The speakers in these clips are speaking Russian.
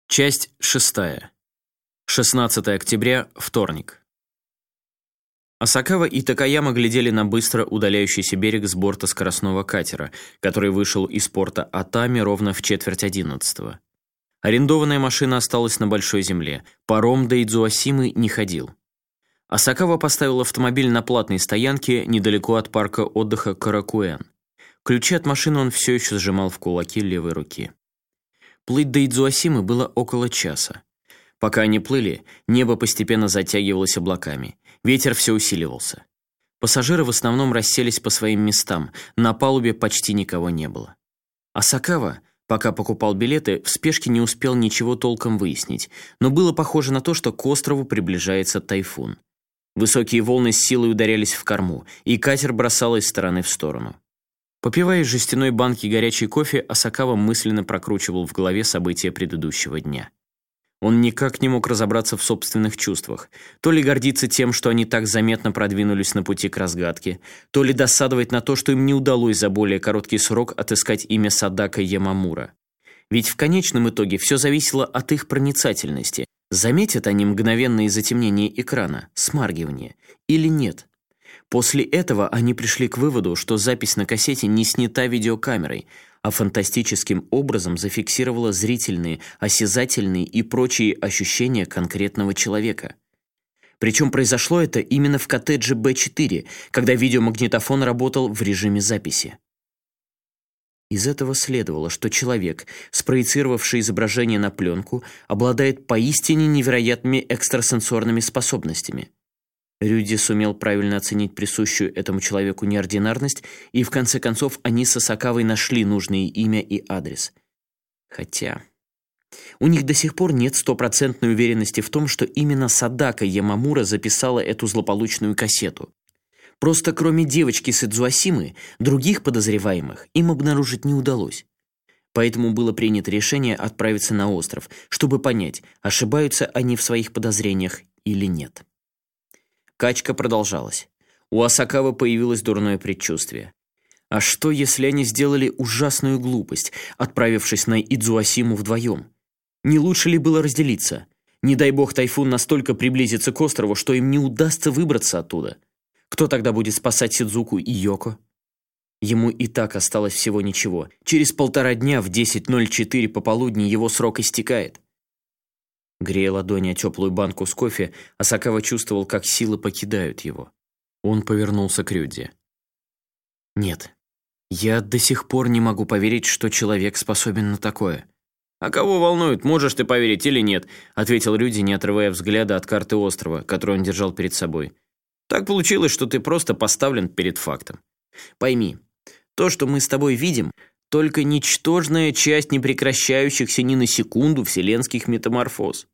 Часть 6. 16 октября, вторник. Асакава и Такаяма глядели на быстро удаляющийся берег с борта скоростного катера, который вышел из порта Атами ровно в 10:45. Арендованная машина осталась на большой земле. Паром до Идзуасимы не ходил. Асакава поставил автомобиль на платной стоянке недалеко от парка отдыха Каракуэн. Ключи от машины он все еще сжимал в кулаки левой руки. Плыть до Идзуасимы было около часа. Пока они плыли, небо постепенно затягивалось облаками. Ветер все усиливался. Пассажиры в основном расселись по своим местам, на палубе почти никого не было. Асакава, пока покупал билеты, в спешке не успел ничего толком выяснить, но было похоже на то, что к острову приближается тайфун. Высокие волны с силой ударялись в корму, и катер бросало из стороны в сторону. Попивая из жестяной банки горячий кофе, Асакава мысленно прокручивал в голове события предыдущего дня. Он никак не мог разобраться в собственных чувствах. То ли гордиться тем, что они так заметно продвинулись на пути к разгадке, то ли досадовать на то, что им не удалось за более короткий срок отыскать имя Садака Ямамура. Ведь в конечном итоге все зависело от их проницательности. Заметят они мгновенное затемнение экрана, смаргивание, или нет? После этого они пришли к выводу, что запись на кассете не снята видеокамерой, а фантастическим образом зафиксировала зрительные, осязательные и прочие ощущения конкретного человека. Причем произошло это именно в коттедже Б4, когда видеомагнитофон работал в режиме записи. Из этого следовало, что человек, спроецировавший изображение на пленку, обладает поистине невероятными экстрасенсорными способностями. Рюди сумел правильно оценить присущую этому человеку неординарность, и в конце концов они с Асакавой нашли нужное имя и адрес. Хотя у них до сих пор нет стопроцентной уверенности в том, что именно Садака Ямамура записала эту злополучную кассету. Просто кроме девочки с Идзуасимы, других подозреваемых им обнаружить не удалось. Поэтому было принято решение отправиться на остров, чтобы понять, ошибаются они в своих подозрениях или нет. Качка продолжалась. У Асакавы появилось дурное предчувствие. А что, если они сделали ужасную глупость, отправившись на Идзуасиму вдвоем? Не лучше ли было разделиться? Не дай бог тайфун настолько приблизится к острову, что им не удастся выбраться оттуда. Кто тогда будет спасать Сидзуку и Йоко? Ему и так осталось всего ничего. Через 1,5 дня в 10:04 пополудни его срок истекает. Грея ладони о теплую банку с кофе, Асакава чувствовал, как силы покидают его. Он повернулся к Рюди. «Нет, я до сих пор не могу поверить, что человек способен на такое». «А кого волнует, можешь ты поверить или нет?» — ответил Рюди, не отрывая взгляда от карты острова, которую он держал перед собой. «Так получилось, что ты просто поставлен перед фактом. Пойми, то, что мы с тобой видим, только ничтожная часть непрекращающихся ни на секунду вселенских метаморфоз».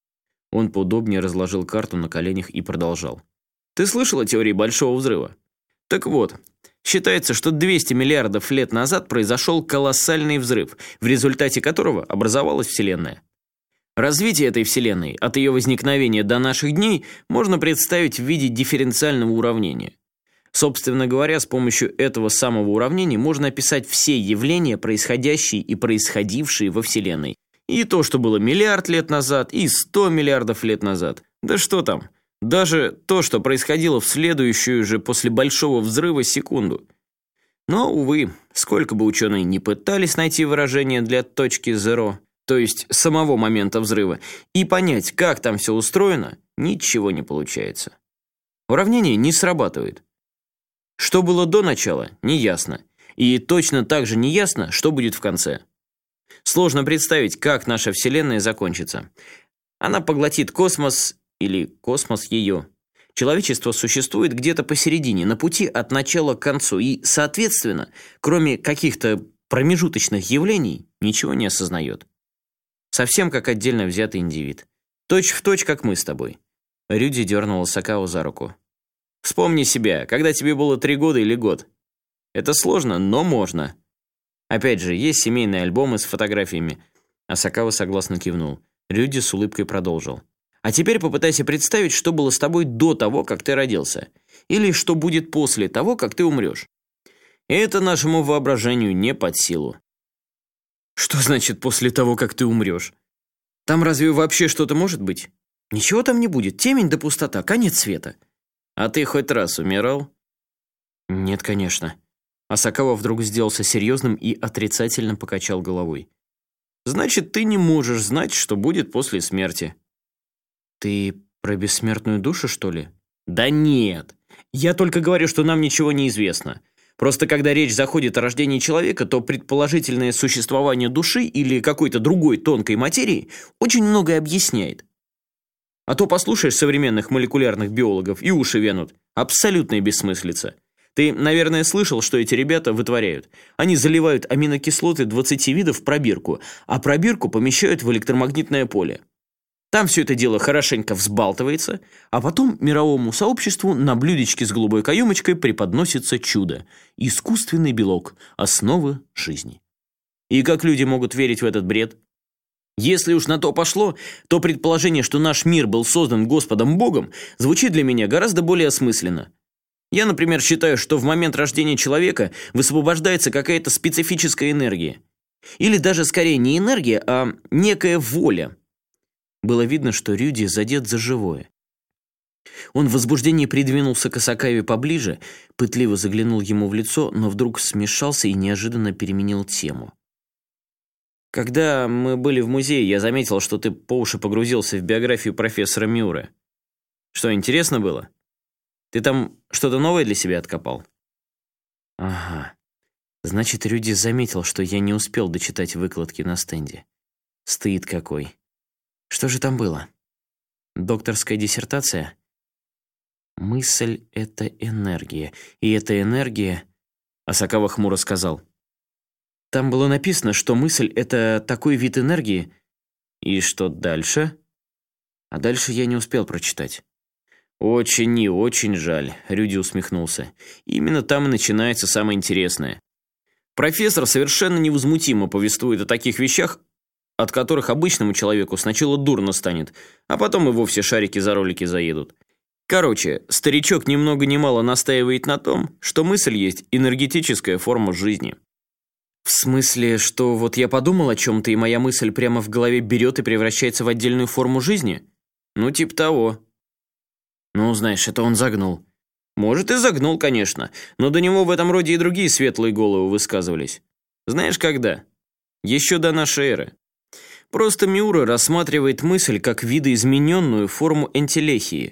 Он поудобнее разложил карту на коленях и продолжал. «Ты слышал о теории Большого Взрыва? Так вот, считается, что 200 миллиардов лет назад произошел колоссальный взрыв, в результате которого образовалась Вселенная. Развитие этой Вселенной от ее возникновения до наших дней можно представить в виде дифференциального уравнения. Собственно говоря, с помощью этого самого уравнения можно описать все явления, происходящие и происходившие во Вселенной. И то, что было миллиард лет назад, и 100 миллиардов лет назад. Да что там, даже то, что происходило в следующую же после Большого Взрыва секунду. Но, увы, сколько бы ученые ни пытались найти выражение для точки zero, то есть самого момента взрыва, и понять, как там все устроено, ничего не получается. Уравнение не срабатывает. Что было до начала, неясно. И точно так же неясно, что будет в конце. Сложно представить, как наша Вселенная закончится. Она поглотит космос, или космос ее. Человечество существует где-то посередине, на пути от начала к концу, и, соответственно, кроме каких-то промежуточных явлений, ничего не осознает. Совсем как отдельно взятый индивид. Точь в точь, как мы с тобой. Рюди дернул Асакаву за руку. Вспомни себя, когда тебе было 3 года или год. Это сложно, но можно. Опять же, есть семейные альбомы с фотографиями. Асакава согласно кивнул. Рюди с улыбкой продолжил. А теперь попытайся представить, что было с тобой до того, как ты родился. Или что будет после того, как ты умрешь. Это нашему воображению не под силу. Что значит после того, как ты умрешь? Там разве вообще что-то может быть? Ничего там не будет. Темень да пустота. Конец света. А ты хоть раз умирал? Нет, конечно. Асакава вдруг сделался серьезным и отрицательно покачал головой. Значит, ты не можешь знать, что будет после смерти. Ты про бессмертную душу, что ли? Да нет. Я только говорю, что нам ничего не известно. Просто когда речь заходит о рождении человека, то предположительное существование души или какой-то другой тонкой материи очень многое объясняет. А то послушаешь современных молекулярных биологов и уши вянут. Абсолютная бессмыслица. Ты, наверное, слышал, что эти ребята вытворяют. Они заливают аминокислоты 20 видов в пробирку, а пробирку помещают в электромагнитное поле. Там все это дело хорошенько взбалтывается, а потом мировому сообществу на блюдечке с голубой каемочкой преподносится чудо – искусственный белок, основы жизни. И как люди могут верить в этот бред? Если уж на то пошло, то предположение, что наш мир был создан Господом Богом, звучит для меня гораздо более осмысленно. Я, например, считаю, что в момент рождения человека высвобождается какая-то специфическая энергия. Или даже скорее не энергия, а некая воля. Было видно, что Рюди задет за живое. Он в возбуждении придвинулся к Асакаве поближе, пытливо заглянул ему в лицо, но вдруг смешался и неожиданно переменил тему. «Когда мы были в музее, я заметил, что ты по уши погрузился в биографию профессора Миуры. Что, интересно было? Ты там что-то новое для себя откопал?» «Ага. Значит, Рюди заметил, что я не успел дочитать выкладки на стенде. Стыд какой. Что же там было? Докторская диссертация? Мысль — это энергия. И эта энергия...» Асакава хмуро сказал. «Там было написано, что мысль — это такой вид энергии. И что дальше?» А дальше я не успел прочитать. «Очень и очень жаль», — Рюди усмехнулся. «Именно там и начинается самое интересное. Профессор совершенно невозмутимо повествует о таких вещах, от которых обычному человеку сначала дурно станет, а потом и вовсе шарики за ролики заедут. Короче, старичок ни много ни мало настаивает на том, что мысль есть энергетическая форма жизни». «В смысле, что вот я подумал о чем-то, и моя мысль прямо в голове берет и превращается в отдельную форму жизни? Ну, типа того». «Ну, знаешь, это он загнул». «Может, и загнул, конечно, но до него в этом роде и другие светлые головы высказывались. Знаешь, когда? Еще до нашей эры. Просто Миура рассматривает мысль как видоизмененную форму энтелехии».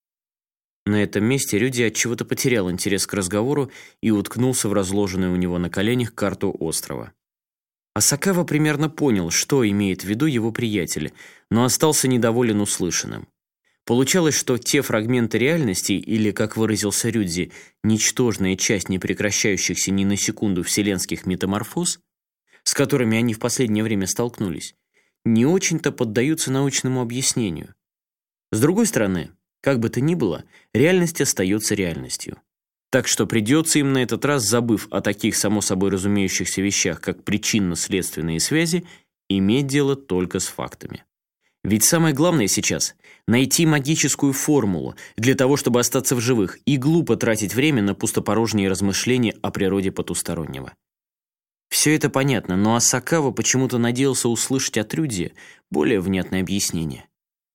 На этом месте Рюди отчего-то потерял интерес к разговору и уткнулся в разложенную у него на коленях карту острова. Асакава примерно понял, что имеет в виду его приятель, но остался недоволен услышанным. Получалось, что те фрагменты реальности, или, как выразился Рюдзи, ничтожная часть непрекращающихся ни на секунду вселенских метаморфоз, с которыми они в последнее время столкнулись, не очень-то поддаются научному объяснению. С другой стороны, как бы то ни было, реальность остается реальностью. Так что придется им на этот раз, забыв о таких само собой разумеющихся вещах, как причинно-следственные связи, иметь дело только с фактами. Ведь самое главное сейчас — найти магическую формулу для того, чтобы остаться в живых, и глупо тратить время на пустопорожние размышления о природе потустороннего. Все это понятно, но Асакава почему-то надеялся услышать от Рюдзи более внятное объяснение.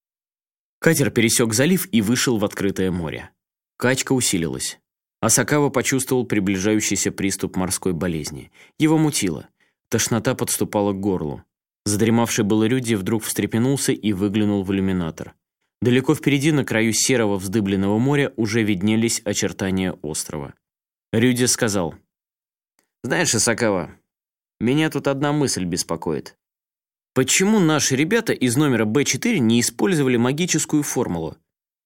Катер пересек залив и вышел в открытое море. Качка усилилась. Асакава почувствовал приближающийся приступ морской болезни. Его мутило. Тошнота подступала к горлу. Задремавший был Рюдзи вдруг встрепенулся и выглянул в иллюминатор. Далеко впереди, на краю серого вздыбленного моря, уже виднелись очертания острова. Рюдзи сказал: «Знаешь, Асакава, меня тут одна мысль беспокоит. Почему наши ребята из номера Б4 не использовали магическую формулу?»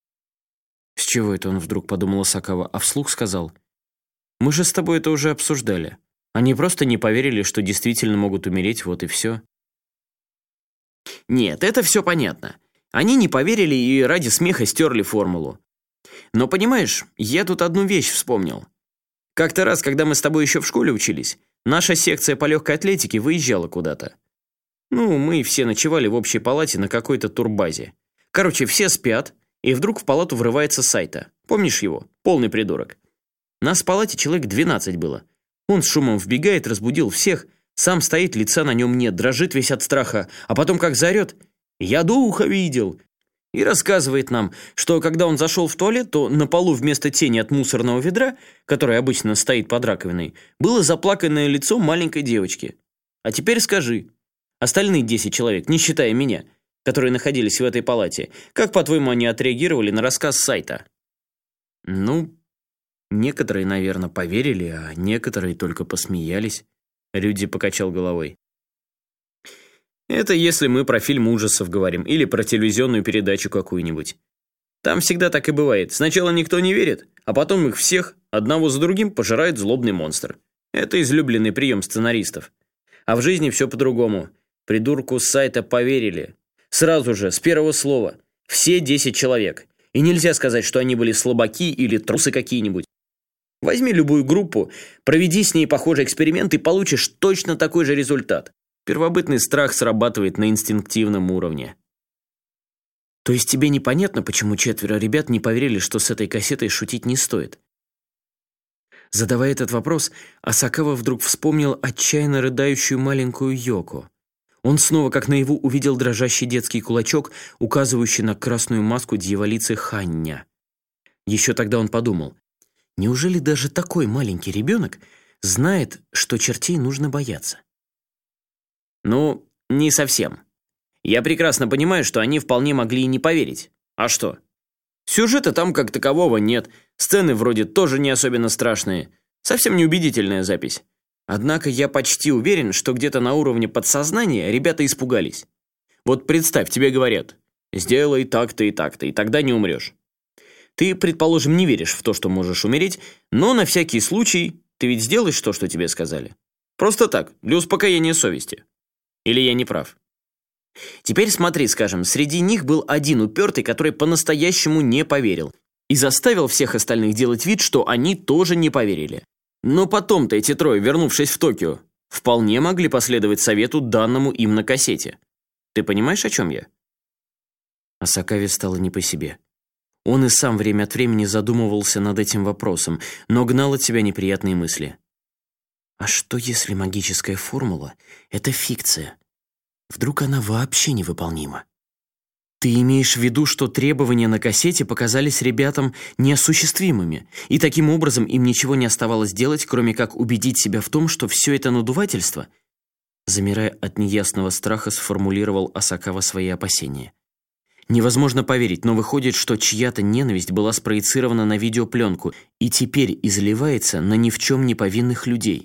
«С чего это он вдруг?» — подумал Асакава, а вслух сказал: «Мы же с тобой это уже обсуждали. Они просто не поверили, что действительно могут умереть, вот и все». «Нет, это все понятно. Они не поверили и ради смеха стерли формулу. Но понимаешь, я тут одну вещь вспомнил. Как-то раз, когда мы с тобой еще в школе учились, наша секция по легкой атлетике выезжала куда-то. Ну, мы все ночевали в общей палате на какой-то турбазе. Короче, все спят, и вдруг в палату врывается Сайта. Помнишь его? Полный придурок. Нас в палате человек 12 было. Он с шумом вбегает, разбудил всех, сам стоит, лица на нем нет, дрожит весь от страха, а потом как заорет: «Я духа видел!» И рассказывает нам, что когда он зашел в туалет, то на полу вместо тени от мусорного ведра, которое обычно стоит под раковиной, было заплаканное лицо маленькой девочки. А теперь скажи, остальные 10 человек, не считая меня, которые находились в этой палате, как, по-твоему, они отреагировали на рассказ сайта? Ну, некоторые, наверное, поверили, а некоторые только посмеялись. Рюди покачал головой. Это если мы про фильм ужасов говорим или про телевизионную передачу какую-нибудь. Там всегда так и бывает. Сначала никто не верит, а потом их всех, одного за другим, пожирает злобный монстр. Это излюбленный прием сценаристов. А в жизни все по-другому. Придурку с сайта поверили. Сразу же, с первого слова. Все 10 человек. И нельзя сказать, что они были слабаки или трусы какие-нибудь. Возьми любую группу, проведи с ней похожий эксперимент и получишь точно такой же результат. Первобытный страх срабатывает на инстинктивном уровне. То есть тебе непонятно, почему 4 ребят не поверили, что с этой кассетой шутить не стоит? Задавая этот вопрос, Асакава вдруг вспомнил отчаянно рыдающую маленькую Йоко. Он снова, как наяву, увидел дрожащий детский кулачок, указывающий на красную маску дьяволицы Ханьня. Еще тогда он подумал, неужели даже такой маленький ребенок знает, что чертей нужно бояться? Ну, не совсем. Я прекрасно понимаю, что они вполне могли и не поверить. А что? Сюжета там как такового нет, сцены вроде тоже не особенно страшные. Совсем неубедительная запись. Однако я почти уверен, что где-то на уровне подсознания ребята испугались. Вот представь, тебе говорят, сделай так-то и так-то, и тогда не умрешь. Ты, предположим, не веришь в то, что можешь умереть, но на всякий случай ты ведь сделаешь то, что тебе сказали. Просто так, для успокоения совести. Или я не прав? Теперь смотри, скажем, среди них был один упертый, который по-настоящему не поверил и заставил всех остальных делать вид, что они тоже не поверили. Но потом-то эти трое, вернувшись в Токио, вполне могли последовать совету, данному им на кассете. Ты понимаешь, о чем я? Асакаве стало не по себе. Он и сам время от времени задумывался над этим вопросом, но гнал от себя неприятные мысли. А что, если магическая формула — это фикция? Вдруг она вообще невыполнима? Ты имеешь в виду, что требования на кассете показались ребятам неосуществимыми, и таким образом им ничего не оставалось делать, кроме как убедить себя в том, что все это надувательство? Замирая от неясного страха, сформулировал Асакава свои опасения. Невозможно поверить, но выходит, что чья-то ненависть была спроецирована на видеопленку и теперь изливается на ни в чем не повинных людей.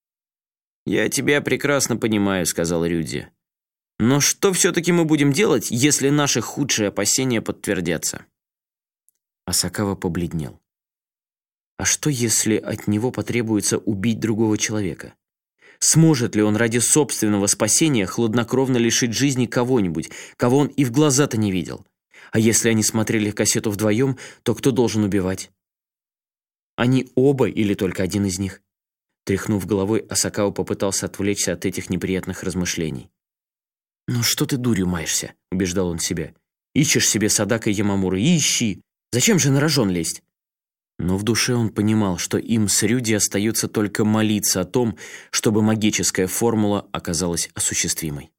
«Я тебя прекрасно понимаю», — сказал Рюди. «Но что все-таки мы будем делать, если наши худшие опасения подтвердятся?» Асакава побледнел. А что, если от него потребуется убить другого человека? Сможет ли он ради собственного спасения хладнокровно лишить жизни кого-нибудь, кого он и в глаза-то не видел? А если они смотрели кассету вдвоем, то кто должен убивать? Они оба или только один из них? Тряхнув головой, Асакава попытался отвлечься от этих неприятных размышлений. «Ну что ты дурью маешься?» – убеждал он себя. «Ищешь себе Садака и Ямамуры, ищи! Зачем же на рожон лезть?» Но в душе он понимал, что им с Рюди остается только молиться о том, чтобы магическая формула оказалась осуществимой.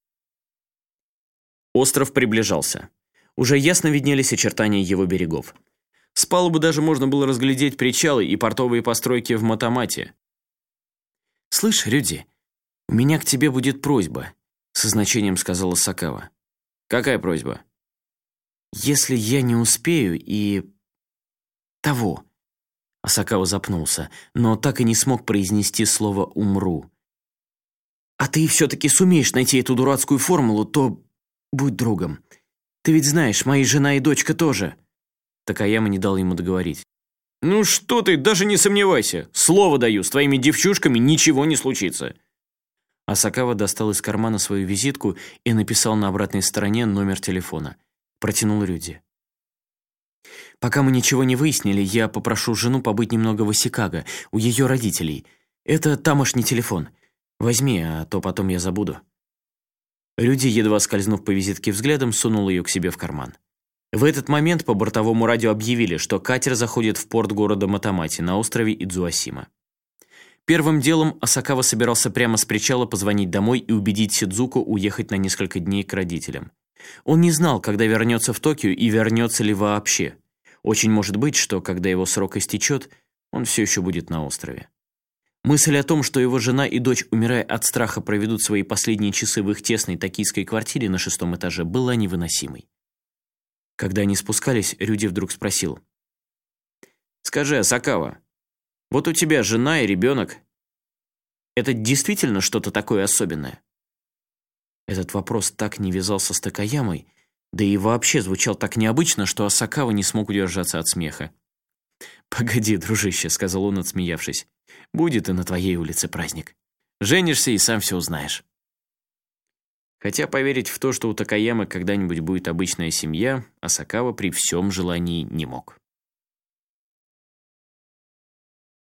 Остров приближался. Уже ясно виднелись очертания его берегов. С палубы даже можно было разглядеть причалы и портовые постройки в Матамате. «Слышь, Рюди, у меня к тебе будет просьба», — со значением сказала Сакава. «Какая просьба?» «Если я не успею и... того...» Асакава запнулся, но так и не смог произнести слово «умру». «А ты все-таки сумеешь найти эту дурацкую формулу, то будь другом. Ты ведь знаешь, моя жена и дочка тоже». Такаяма не дал ему договорить. «Ну что ты, даже не сомневайся. Слово даю, с твоими девчушками ничего не случится». Асакава достал из кармана свою визитку и написал на обратной стороне номер телефона. Протянул Рюди. «Пока мы ничего не выяснили, я попрошу жену побыть немного в Осикаго, у ее родителей. Это тамошний телефон. Возьми, а то потом я забуду». Рюди, едва скользнув по визитке взглядом, сунул ее к себе в карман. В этот момент по бортовому радио объявили, что катер заходит в порт города Матамати на острове Идзуасима. Первым делом Асакава собирался прямо с причала позвонить домой и убедить Сидзуко уехать на несколько дней к родителям. Он не знал, когда вернется в Токио и вернется ли вообще. Очень может быть, что, когда его срок истечет, он все еще будет на острове. Мысль о том, что его жена и дочь, умирая от страха, проведут свои последние часы в их тесной токийской квартире на 6-м этаже, была невыносимой. Когда они спускались, Рюди вдруг спросил: «Скажи, Асакава, вот у тебя жена и ребенок. Это действительно что-то такое особенное?» Этот вопрос так не вязался с Такаямой, да и вообще звучал так необычно, что Асакава не смог удержаться от смеха. «Погоди, дружище», — сказал он, отсмеявшись. «Будет и на твоей улице праздник. Женишься и сам все узнаешь». Хотя поверить в то, что у Такаямы когда-нибудь будет обычная семья, Асакава при всем желании не мог.